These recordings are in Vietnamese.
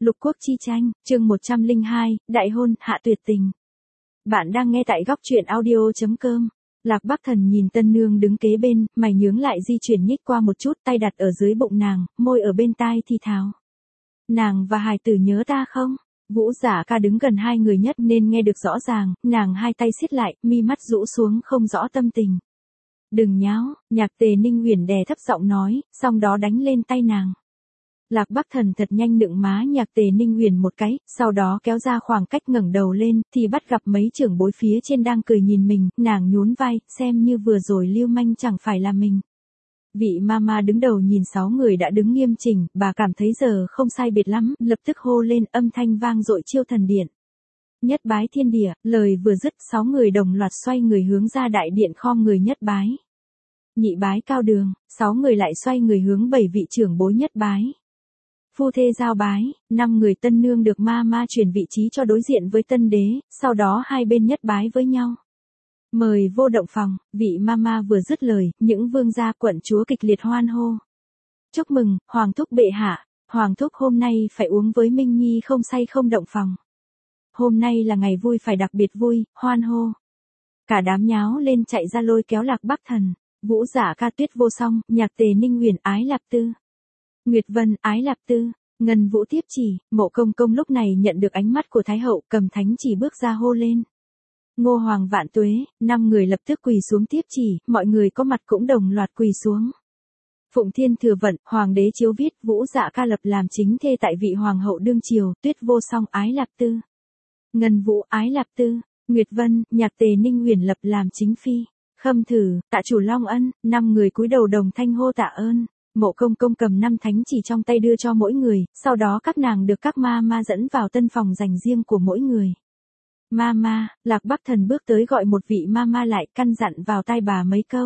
Lục Quốc chi tranh, chương 102, Đại hôn, hạ tuyệt tình. Bạn đang nghe tại góc truyện audio.com. Lạc Bắc Thần nhìn tân nương đứng kế bên, mày nhướng lại di chuyển nhích qua một chút, tay đặt ở dưới bụng nàng, môi ở bên tai thì thào. Nàng và hài tử nhớ ta không? Vũ Giả Ca đứng gần hai người nhất nên nghe được rõ ràng, nàng hai tay siết lại, mi mắt rũ xuống không rõ tâm tình. Đừng nháo, Nhạc Tề Ninh Uyển đè thấp giọng nói, xong đó đánh lên tay nàng. Lạc Bắc Thần thật nhanh nựng má Nhạc Tề Ninh Uyển một cái, sau đó kéo ra khoảng cách ngẩng đầu lên, thì bắt gặp mấy trưởng bối phía trên đang cười nhìn mình, nàng nhún vai, xem như vừa rồi lưu manh chẳng phải là mình. Vị mama đứng đầu nhìn 6 người đã đứng nghiêm chỉnh, bà cảm thấy giờ không sai biệt lắm, lập tức hô lên âm thanh vang dội chiêu thần điện. Nhất bái thiên địa, lời vừa dứt 6 người đồng loạt xoay người hướng ra đại điện khom người nhất bái. Nhị bái cao đường, 6 người lại xoay người hướng 7 vị trưởng bối nhất bái. Phu thê giao bái, 5 người tân nương được ma chuyển vị trí cho đối diện với tân đế, sau đó hai bên nhất bái với nhau. Mời vô động phòng, vị mama vừa dứt lời, những vương gia quận chúa kịch liệt hoan hô. Chúc mừng, Hoàng thúc bệ hạ, Hoàng thúc hôm nay phải uống với Minh Nhi không say không động phòng. Hôm nay là ngày vui phải đặc biệt vui, hoan hô. Cả đám nháo lên chạy ra lôi kéo Lạc Bắc Thần, Vũ Giả Ca Tuyết Vô Song, Nhạc Tề Ninh Uyển Ái Lạp Tư. Nguyệt Vân, Ái Lạp Tư, Ngân Vũ tiếp chỉ, Mộ Công Công lúc này nhận được ánh mắt của Thái hậu, cầm thánh chỉ bước ra hô lên. Ngô Hoàng vạn tuế, 5 người lập tức quỳ xuống tiếp chỉ, mọi người có mặt cũng đồng loạt quỳ xuống. Phụng Thiên Thừa Vận, Hoàng đế chiếu viết, Vũ Dạ Ca lập làm chính thê tại vị Hoàng hậu đương triều, Tuyết Vô Song Ái Lạp Tư. Ngân Vũ Ái Lạp Tư, Nguyệt Vân, Nhạc Tề Ninh Uyển lập làm chính phi. Khâm Thử, Tạ Chủ Long Ân, 5 người cúi đầu đồng thanh hô tạ ơn. Mộ Công Công cầm 5 thánh chỉ trong tay đưa cho mỗi người, sau đó các nàng được các ma dẫn vào tân phòng dành riêng của mỗi người. Mama, Lạc Bắc Thần bước tới gọi một vị mama lại, căn dặn vào tai bà mấy câu.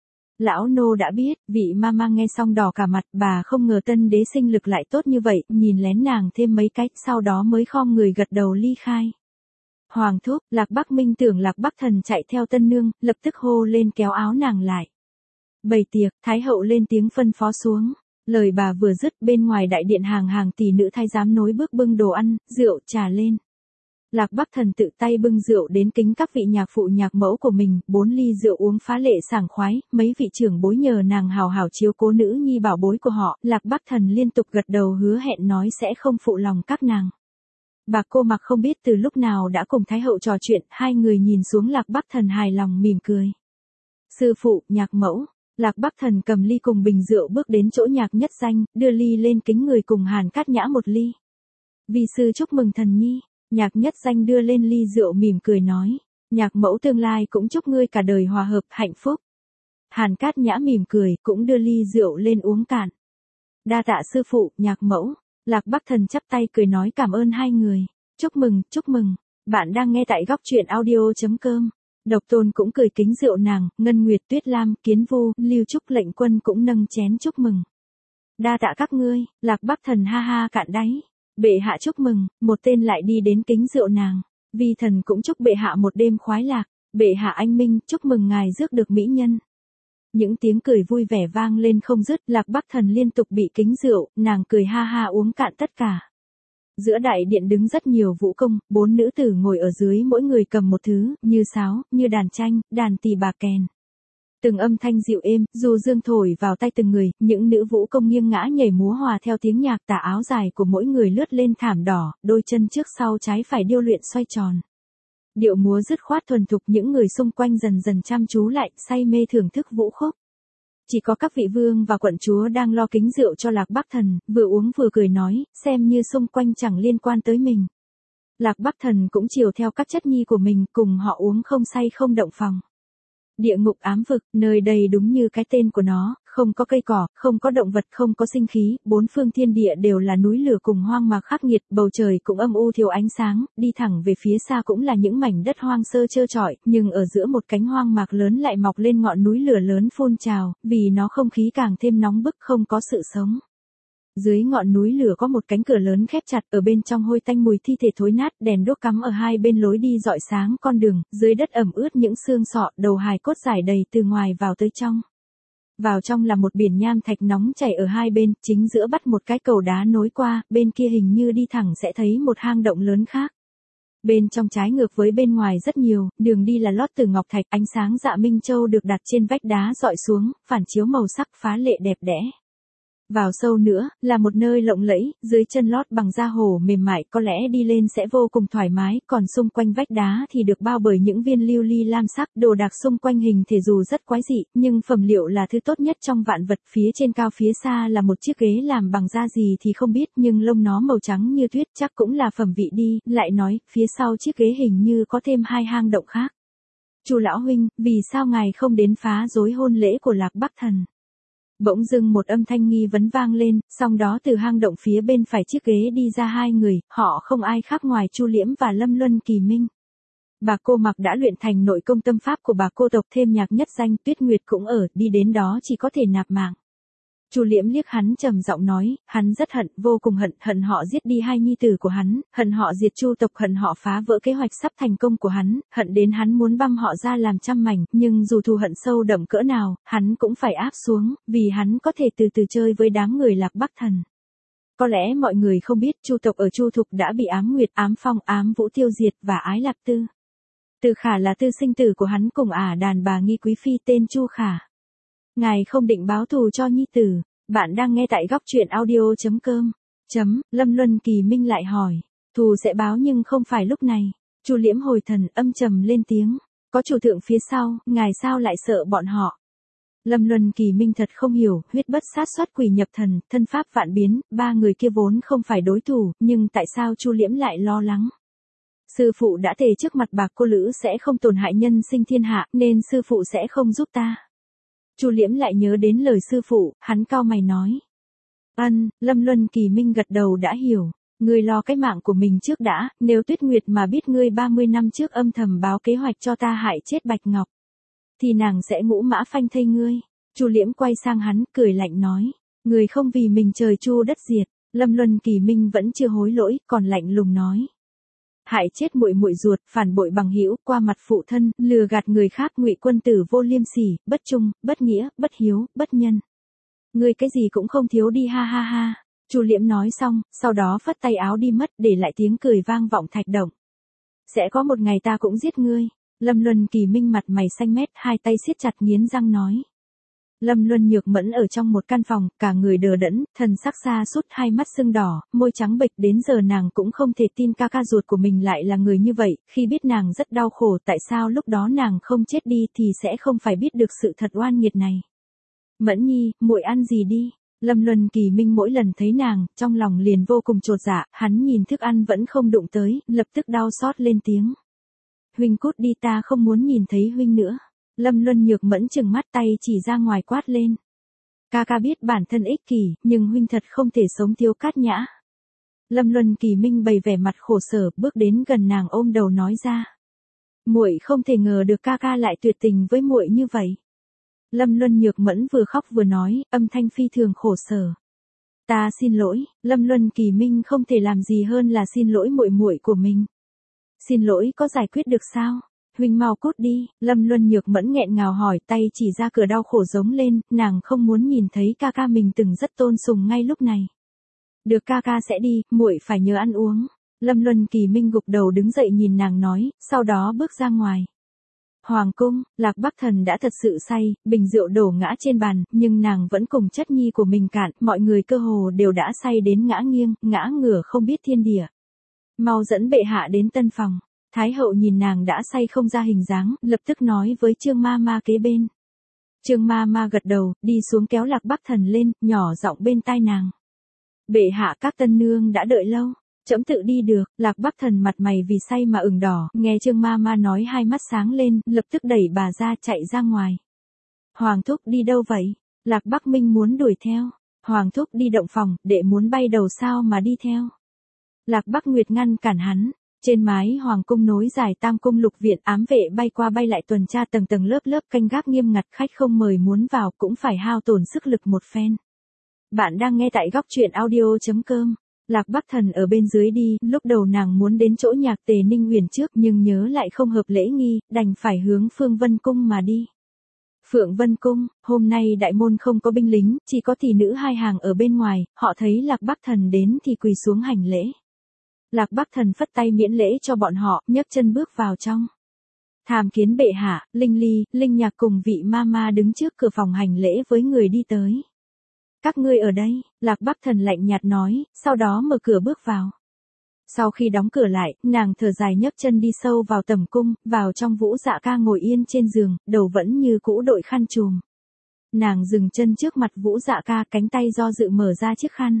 Lão nô đã biết, vị mama nghe xong đỏ cả mặt, bà không ngờ tân đế sinh lực lại tốt như vậy, nhìn lén nàng thêm mấy cách, sau đó mới khom người gật đầu ly khai. Hoàng thúc, Lạc Bắc Minh tưởng Lạc Bắc Thần chạy theo tân nương, lập tức hô lên kéo áo nàng lại. Bày tiệc, Thái hậu lên tiếng phân phó xuống. Lời bà vừa dứt, bên ngoài đại điện hàng tỷ nữ thái giám nối bước bưng đồ ăn, rượu, trà lên. Lạc Bắc Thần tự tay bưng rượu đến kính các vị nhạc phụ nhạc mẫu của mình, 4 ly rượu uống phá lệ sảng khoái, mấy vị trưởng bối nhờ nàng hào hảo chiếu cố nữ nhi bảo bối của họ, Lạc Bắc Thần liên tục gật đầu hứa hẹn nói sẽ không phụ lòng các nàng. Bà cô mặc không biết từ lúc nào đã cùng Thái hậu trò chuyện, hai người nhìn xuống Lạc Bắc Thần hài lòng mỉm cười. Sư phụ, nhạc mẫu. Lạc Bắc Thần cầm ly cùng bình rượu bước đến chỗ Nhạc Nhất Danh, đưa ly lên kính người cùng Hàn Cát Nhã một ly. Vi sư chúc mừng thần nhi. Nhạc Nhất Danh đưa lên ly rượu mỉm cười nói. Nhạc mẫu tương lai cũng chúc ngươi cả đời hòa hợp, hạnh phúc. Hàn Cát Nhã mỉm cười, cũng đưa ly rượu lên uống cạn. Đa tạ sư phụ, nhạc mẫu. Lạc Bắc Thần chắp tay cười nói cảm ơn hai người. Chúc mừng, chúc mừng. Bạn đang nghe tại góc truyện audio.com. Độc Tôn cũng cười kính rượu nàng, Ngân Nguyệt, Tuyết Lam, Kiến Vu, Lưu Trúc Lệnh Quân cũng nâng chén chúc mừng. Đa tạ các ngươi, Lạc Bắc Thần ha ha cạn đáy. Bệ hạ chúc mừng, một tên lại đi đến kính rượu nàng. Vi thần cũng chúc bệ hạ một đêm khoái lạc. Bệ hạ anh minh, chúc mừng ngài rước được mỹ nhân. Những tiếng cười vui vẻ vang lên không dứt, Lạc Bắc Thần liên tục bị kính rượu, nàng cười ha ha uống cạn tất cả. Giữa đại điện đứng rất nhiều vũ công, 4 nữ tử ngồi ở dưới mỗi người cầm một thứ, như sáo, như đàn tranh, đàn tỳ bà kèn. Từng âm thanh dịu êm, dù dương thổi vào tay từng người, những nữ vũ công nghiêng ngã nhảy múa hòa theo tiếng nhạc, tà áo dài của mỗi người lướt lên thảm đỏ, đôi chân trước sau trái phải điêu luyện xoay tròn. Điệu múa dứt khoát thuần thục, những người xung quanh dần dần chăm chú lại, say mê thưởng thức vũ khúc. Chỉ có các vị vương và quận chúa đang lo kính rượu cho Lạc Bắc Thần, vừa uống vừa cười nói, xem như xung quanh chẳng liên quan tới mình. Lạc Bắc Thần cũng chiều theo các chất nhi của mình, cùng họ uống không say không động phòng. Địa ngục ám vực, nơi đây đúng như cái tên của nó, không có cây cỏ, không có động vật, không có sinh khí, 4 phương thiên địa đều là núi lửa cùng hoang mạc khắc nghiệt, bầu trời cũng âm u thiếu ánh sáng, đi thẳng về phía xa cũng là những mảnh đất hoang sơ trơ trọi, nhưng ở giữa một cánh hoang mạc lớn lại mọc lên ngọn núi lửa lớn phun trào, vì nó không khí càng thêm nóng bức, không có sự sống. Dưới ngọn núi lửa có một cánh cửa lớn khép chặt, ở bên trong hôi tanh mùi thi thể thối nát, đèn đuốc cắm ở hai bên lối đi rọi sáng con đường, dưới đất ẩm ướt những xương sọ, đầu hài cốt rải đầy từ ngoài vào tới trong. Vào trong là một biển nham thạch nóng chảy ở hai bên, chính giữa bắt một cái cầu đá nối qua, bên kia hình như đi thẳng sẽ thấy một hang động lớn khác. Bên trong trái ngược với bên ngoài rất nhiều, đường đi là lót từ ngọc thạch, ánh sáng dạ minh châu được đặt trên vách đá dọi xuống, phản chiếu màu sắc phá lệ đẹp đẽ. Vào sâu nữa, là một nơi lộng lẫy, dưới chân lót bằng da hổ mềm mại, có lẽ đi lên sẽ vô cùng thoải mái, còn xung quanh vách đá thì được bao bởi những viên lưu ly lam sắc, đồ đạc xung quanh hình thể dù rất quái dị, nhưng phẩm liệu là thứ tốt nhất trong vạn vật. Phía trên cao phía xa là một chiếc ghế làm bằng da gì thì không biết, nhưng lông nó màu trắng như tuyết, chắc cũng là phẩm vị đi. Lại nói, phía sau chiếc ghế hình như có thêm hai hang động khác. Chu lão huynh, vì sao ngài không đến phá rối hôn lễ của Lạc Bắc Thần? Bỗng dưng một âm thanh nghi vấn vang lên, sau đó từ hang động phía bên phải chiếc ghế đi ra hai người, họ không ai khác ngoài Chu Liễm và Lâm Luân Kỳ Minh. Bà cô Mặc đã luyện thành nội công tâm pháp của bà cô tộc, thêm nhạc nhất danh Tuyết Nguyệt cũng ở, đi đến đó chỉ có thể nạp mạng. Chu Liễm liếc hắn trầm giọng nói, hắn rất hận, vô cùng hận, hận họ giết đi hai nhi tử của hắn, hận họ diệt Chu tộc, hận họ phá vỡ kế hoạch sắp thành công của hắn, hận đến hắn muốn băm họ ra làm trăm mảnh, nhưng dù thù hận sâu đậm cỡ nào, hắn cũng phải áp xuống, vì hắn có thể từ từ chơi với đám người Lạc Bắc Thần. Có lẽ mọi người không biết, Chu tộc ở Chu Thục đã bị Ám Nguyệt, Ám Phong, Ám Vũ tiêu diệt và Ái Lạc Tư. Từ Khả là tư sinh tử của hắn cùng đàn bà nghi quý phi tên Chu Khả. Ngài không định báo thù cho nhi tử. Bạn đang nghe tại góc truyện audio.com. Lâm Luân Kỳ Minh lại hỏi. Thù sẽ báo nhưng không phải lúc này. Chu Liễm hồi thần âm trầm lên tiếng. Có chủ thượng phía sau, ngài sao lại sợ bọn họ? Lâm Luân Kỳ Minh thật không hiểu, huyết bất sát xuất quỷ nhập thần, thân pháp vạn biến, ba người kia vốn không phải đối thủ, nhưng tại sao Chu Liễm lại lo lắng? Sư phụ đã thề trước mặt Bạc Cô Lữ sẽ không tổn hại nhân sinh thiên hạ, nên sư phụ sẽ không giúp ta. Chu Liễm lại nhớ đến lời sư phụ, hắn cau mày nói. Lâm Luân Kỳ Minh gật đầu đã hiểu. Ngươi lo cái mạng của mình trước đã, nếu Tuyết Nguyệt mà biết ngươi 30 năm trước âm thầm báo kế hoạch cho ta hại chết Bạch Ngọc, thì nàng sẽ ngũ mã phanh thây ngươi. Chu Liễm quay sang hắn, cười lạnh nói. Ngươi không vì mình trời chu đất diệt. Lâm Luân Kỳ Minh vẫn chưa hối lỗi, còn lạnh lùng nói. Hại chết muội muội ruột, phản bội bằng hữu, qua mặt phụ thân, lừa gạt người khác, ngụy quân tử vô liêm sỉ, bất trung, bất nghĩa, bất hiếu, bất nhân. Ngươi cái gì cũng không thiếu đi ha ha ha. Chu Liễm nói xong, sau đó phất tay áo đi mất, để lại tiếng cười vang vọng thạch động. Sẽ có một ngày ta cũng giết ngươi. Lâm Luân Kỳ Minh mặt mày xanh mét, hai tay siết chặt nghiến răng nói. Lâm Luân Nhược Mẫn ở trong một căn phòng, cả người đờ đẫn, thần sắc xa sút, hai mắt sưng đỏ, môi trắng bệch, đến giờ nàng cũng không thể tin ca ca ruột của mình lại là người như vậy, khi biết nàng rất đau khổ, tại sao lúc đó nàng không chết đi thì sẽ không phải biết được sự thật oan nghiệt này. Mẫn Nhi, muội ăn gì đi? Lâm Luân Kỳ Minh mỗi lần thấy nàng, trong lòng liền vô cùng chột dạ, hắn nhìn thức ăn vẫn không đụng tới, lập tức đau xót lên tiếng. Huynh cút đi, ta không muốn nhìn thấy huynh nữa. Lâm Luân Nhược Mẫn trừng mắt, tay chỉ ra ngoài quát lên. Ca ca biết bản thân ích kỷ, nhưng huynh thật không thể sống thiếu cát nhã. Lâm Luân Kỳ Minh bày vẻ mặt khổ sở, bước đến gần nàng ôm đầu nói ra. Muội không thể ngờ được ca ca lại tuyệt tình với muội như vậy. Lâm Luân Nhược Mẫn vừa khóc vừa nói, âm thanh phi thường khổ sở. Ta xin lỗi. Lâm Luân Kỳ Minh không thể làm gì hơn là xin lỗi muội muội của mình. Xin lỗi có giải quyết được sao? Huynh mau cút đi. Lâm Luân Nhược Mẫn nghẹn ngào hỏi, tay chỉ ra cửa đau khổ giống lên, nàng không muốn nhìn thấy ca ca mình từng rất tôn sùng ngay lúc này. Được, ca ca sẽ đi, muội phải nhớ ăn uống. Lâm Luân Kỳ Minh gục đầu đứng dậy nhìn nàng nói, sau đó bước ra ngoài. Hoàng cung, Lạc Bắc Thần đã thật sự say, bình rượu đổ ngã trên bàn, nhưng nàng vẫn cùng chất nhi của mình cạn, mọi người cơ hồ đều đã say đến ngã nghiêng, ngã ngửa không biết thiên địa. Mau dẫn bệ hạ đến tân phòng. Thái hậu nhìn nàng đã say không ra hình dáng, lập tức nói với Trương Ma Ma kế bên. Trương Ma Ma gật đầu, đi xuống kéo Lạc Bắc Thần lên, nhỏ giọng bên tai nàng. Bệ hạ, các tân nương đã đợi lâu. Trẫm tự đi được. Lạc Bắc Thần mặt mày vì say mà ửng đỏ, nghe Trương Ma Ma nói hai mắt sáng lên, lập tức đẩy bà ra chạy ra ngoài. Hoàng thúc đi đâu vậy? Lạc Bắc Minh muốn đuổi theo. Hoàng thúc đi động phòng, đệ muốn bay đầu sao mà đi theo? Lạc Bắc Nguyệt ngăn cản hắn. Trên mái hoàng cung nối dài tam cung lục viện, ám vệ bay qua bay lại tuần tra tầng tầng lớp lớp canh gác nghiêm ngặt, khách không mời muốn vào cũng phải hao tổn sức lực một phen. Bạn đang nghe tại góc truyện audio.com. Lạc Bắc Thần ở bên dưới đi, lúc đầu nàng muốn đến chỗ nhạc Tề Ninh Huyền trước nhưng nhớ lại không hợp lễ nghi, đành phải hướng Phương Vân Cung mà đi. Phượng Vân Cung, hôm nay đại môn không có binh lính, chỉ có tỷ nữ hai hàng ở bên ngoài, họ thấy Lạc Bắc Thần đến thì quỳ xuống hành lễ. Lạc Bắc Thần phất tay miễn lễ cho bọn họ, nhấc chân bước vào trong. Tham kiến bệ hạ, Linh Ly, Linh Nhạc cùng vị ma đứng trước cửa phòng hành lễ với người đi tới. Các ngươi ở đây, Lạc Bắc Thần lạnh nhạt nói, sau đó mở cửa bước vào. Sau khi đóng cửa lại, nàng thở dài nhấc chân đi sâu vào tầm cung, vào trong Vũ Dạ Ca ngồi yên trên giường, đầu vẫn như cũ đội khăn trùm. Nàng dừng chân trước mặt Vũ Dạ Ca, cánh tay do dự mở ra chiếc khăn.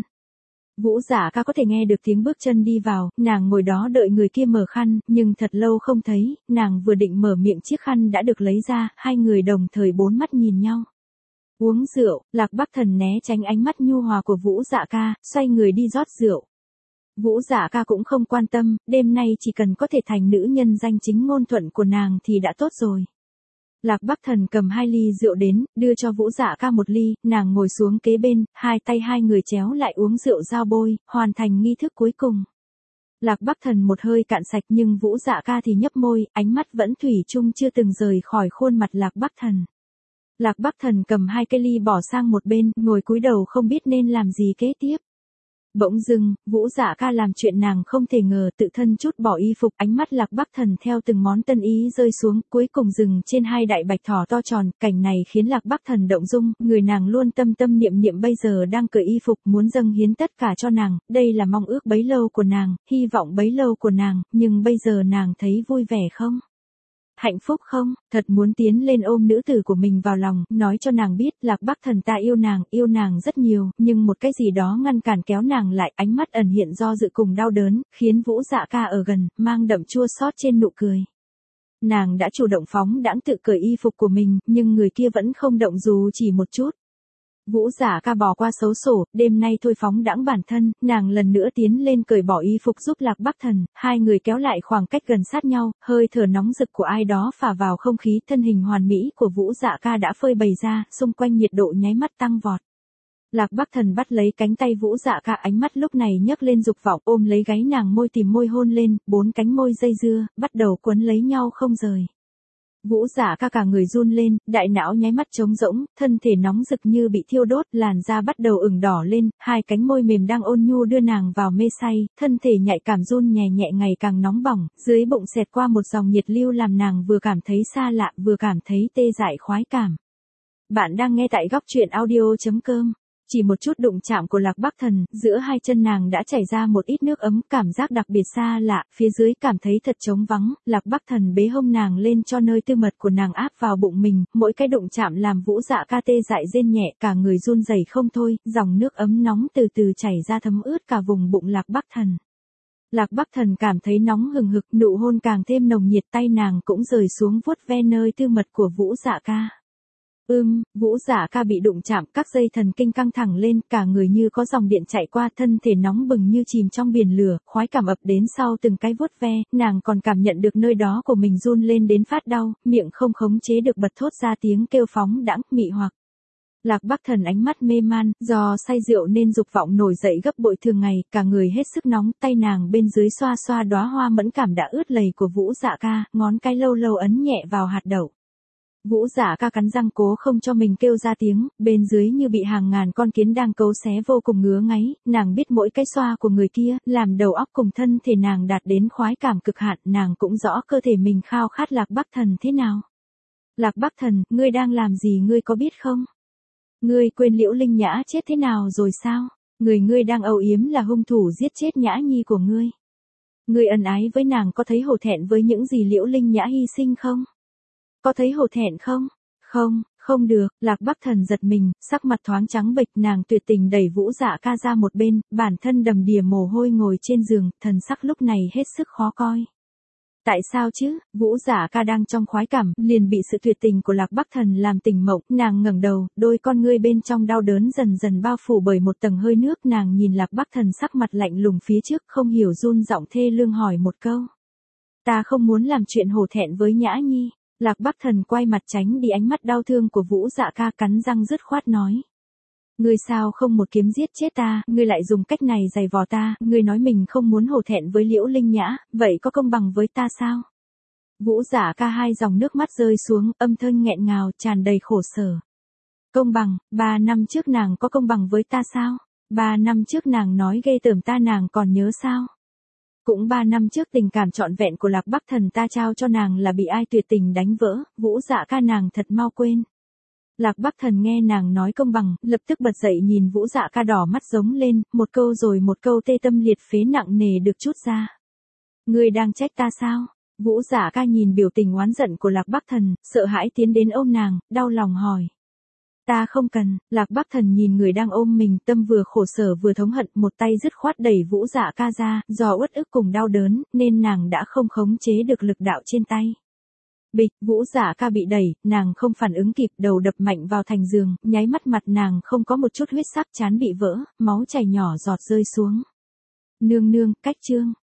Vũ Dạ Ca có thể nghe được tiếng bước chân đi vào, nàng ngồi đó đợi người kia mở khăn, nhưng thật lâu không thấy, nàng vừa định mở miệng chiếc khăn đã được lấy ra, hai người đồng thời bốn mắt nhìn nhau. Uống rượu, Lạc Bắc Thần né tránh ánh mắt nhu hòa của Vũ Dạ Ca, xoay người đi rót rượu. Vũ Dạ Ca cũng không quan tâm, đêm nay chỉ cần có thể thành nữ nhân danh chính ngôn thuận của nàng thì đã tốt rồi. Lạc Bắc Thần cầm 2 ly rượu đến, đưa cho Vũ Dạ Ca 1 ly, nàng ngồi xuống kế bên, hai tay hai người chéo lại uống rượu giao bôi, hoàn thành nghi thức cuối cùng. Lạc Bắc Thần một hơi cạn sạch nhưng Vũ Dạ Ca thì nhấp môi, ánh mắt vẫn thủy chung chưa từng rời khỏi khuôn mặt Lạc Bắc Thần. Lạc Bắc Thần cầm 2 cái ly bỏ sang một bên, ngồi cúi đầu không biết nên làm gì kế tiếp. Bỗng dưng, Vũ Dạ Ca làm chuyện nàng không thể ngờ, tự thân chút bỏ y phục, ánh mắt Lạc Bắc Thần theo từng món tân ý rơi xuống, cuối cùng dừng trên 2 đại bạch thỏ to tròn, cảnh này khiến Lạc Bắc Thần động dung, người nàng luôn tâm tâm niệm niệm bây giờ đang cởi y phục muốn dâng hiến tất cả cho nàng, đây là mong ước bấy lâu của nàng, hy vọng bấy lâu của nàng, nhưng bây giờ nàng thấy vui vẻ không? Hạnh phúc không? Thật muốn tiến lên ôm nữ tử của mình vào lòng, nói cho nàng biết Lạc Bắc Thần ta yêu nàng rất nhiều, nhưng một cái gì đó ngăn cản kéo nàng lại, ánh mắt ẩn hiện do dự cùng đau đớn, khiến Vũ Dạ Ca ở gần, mang đậm chua xót trên nụ cười. Nàng đã chủ động phóng đãng tự cởi y phục của mình, nhưng người kia vẫn không động dù chỉ một chút. Vũ Dạ Ca bỏ qua xấu xổ, đêm nay thôi phóng đãng bản thân, nàng lần nữa tiến lên cởi bỏ y phục giúp Lạc Bắc Thần, hai người kéo lại khoảng cách gần sát nhau, hơi thở nóng rực của ai đó phả vào không khí, thân hình hoàn mỹ của Vũ Dạ Ca đã phơi bày ra, xung quanh nhiệt độ nháy mắt tăng vọt. Lạc Bắc Thần bắt lấy cánh tay Vũ Dạ Ca, ánh mắt lúc này nhấc lên dục vọng, ôm lấy gáy nàng, môi tìm môi hôn lên, 4 cánh môi dây dưa, bắt đầu quấn lấy nhau không rời. Vũ Dạ Ca cả người run lên, đại não nháy mắt trống rỗng, thân thể nóng rực như bị thiêu đốt, làn da bắt đầu ửng đỏ lên, 2 cánh môi mềm đang ôn nhu đưa nàng vào mê say, thân thể nhạy cảm run nhẹ nhẹ ngày càng nóng bỏng, dưới bụng xẹt qua một dòng nhiệt lưu làm nàng vừa cảm thấy xa lạ, vừa cảm thấy tê dại khoái cảm. Bạn đang nghe tại góc truyện audio.com. Chỉ một chút đụng chạm của Lạc Bắc Thần, giữa hai chân nàng đã chảy ra một ít nước ấm, cảm giác đặc biệt xa lạ, phía dưới cảm thấy thật trống vắng, Lạc Bắc Thần bế hông nàng lên cho nơi tư mật của nàng áp vào bụng mình, mỗi cái đụng chạm làm Vũ Dạ Ca tê dại rên nhẹ, cả người run rẩy không thôi, dòng nước ấm nóng từ từ chảy ra thấm ướt cả vùng bụng Lạc Bắc Thần. Lạc Bắc Thần cảm thấy nóng hừng hực, nụ hôn càng thêm nồng nhiệt, tay nàng cũng rời xuống vuốt ve nơi tư mật của Vũ Dạ Ca. Vũ Dạ Ca bị đụng chạm, các dây thần kinh căng thẳng lên, cả người như có dòng điện chạy qua, thân thể nóng bừng như chìm trong biển lửa, khoái cảm ập đến sau từng cái vuốt ve, nàng còn cảm nhận được nơi đó của mình run lên đến phát đau, miệng không khống chế được bật thốt ra tiếng kêu phóng đãng, mị hoặc. Lạc Bắc Thần ánh mắt mê man, do say rượu nên dục vọng nổi dậy gấp bội thường ngày, cả người hết sức nóng, tay nàng bên dưới xoa xoa đóa hoa mẫn cảm đã ướt lầy của Vũ Dạ Ca, ngón cái lâu lâu ấn nhẹ vào hạt đậu. Vũ Dạ Ca cắn răng cố không cho mình kêu ra tiếng, bên dưới như bị hàng ngàn con kiến đang cấu xé vô cùng ngứa ngáy, nàng biết mỗi cái xoa của người kia, làm đầu óc cùng thân thể nàng đạt đến khoái cảm cực hạn, nàng cũng rõ cơ thể mình khao khát Lạc Bắc Thần thế nào. Lạc Bắc Thần, ngươi đang làm gì ngươi có biết không? Ngươi quên Liễu Linh Nhã chết thế nào rồi sao? Người ngươi đang âu yếm là hung thủ giết chết Nhã Nhi của ngươi. Ngươi ân ái với nàng có thấy hổ thẹn với những gì Liễu Linh Nhã hy sinh không? Có thấy hổ thẹn không? Không được, Lạc Bắc Thần giật mình, sắc mặt thoáng trắng bệch, nàng tuyệt tình đẩy Vũ Dạ Ca ra một bên, bản thân đầm đìa mồ hôi ngồi trên giường, thần sắc lúc này hết sức khó coi. Tại sao chứ? Vũ Dạ Ca đang trong khoái cảm, liền bị sự tuyệt tình của Lạc Bắc Thần làm tỉnh mộng, nàng ngẩng đầu, đôi con ngươi bên trong đau đớn dần dần bao phủ bởi một tầng hơi nước, nàng nhìn Lạc Bắc Thần sắc mặt lạnh lùng phía trước, không hiểu run giọng thê lương hỏi một câu. Ta không muốn làm chuyện hổ thẹn với Nhã Nhi. Lạc Bắc Thần quay mặt tránh đi ánh mắt đau thương của Vũ Dạ Ca, cắn răng dứt khoát nói. Ngươi sao không một kiếm giết chết ta, ngươi lại dùng cách này giày vò ta, ngươi nói mình không muốn hổ thẹn với Liễu Linh Nhã, vậy có công bằng với ta sao? Vũ Dạ ca hai dòng nước mắt rơi xuống, âm thanh nghẹn ngào, tràn đầy khổ sở. Công bằng, 3 năm trước nàng có công bằng với ta sao? 3 năm trước nàng nói ghê tởm ta nàng còn nhớ sao? Cũng 3 năm trước tình cảm trọn vẹn của Lạc Bắc Thần ta trao cho nàng là bị ai tuyệt tình đánh vỡ, Vũ Dạ ca nàng thật mau quên. Lạc Bắc Thần nghe nàng nói công bằng, lập tức bật dậy nhìn Vũ Dạ ca đỏ mắt giống lên, một câu rồi một câu tê tâm liệt phế nặng nề được trút ra. Ngươi đang trách ta sao? Vũ Dạ ca nhìn biểu tình oán giận của Lạc Bắc Thần, sợ hãi tiến đến ôm nàng, đau lòng hỏi. Ta không cần, Lạc Bắc Thần nhìn người đang ôm mình, tâm vừa khổ sở vừa thống hận, một tay dứt khoát đẩy Vũ Dạ ca ra, do uất ức cùng đau đớn, nên nàng đã không khống chế được lực đạo trên tay. Bịch, Vũ Dạ ca bị đẩy, nàng không phản ứng kịp, đầu đập mạnh vào thành giường, nháy mắt mặt nàng không có một chút huyết sắc, trán bị vỡ, máu chảy nhỏ giọt rơi xuống. Nương nương, cách chương.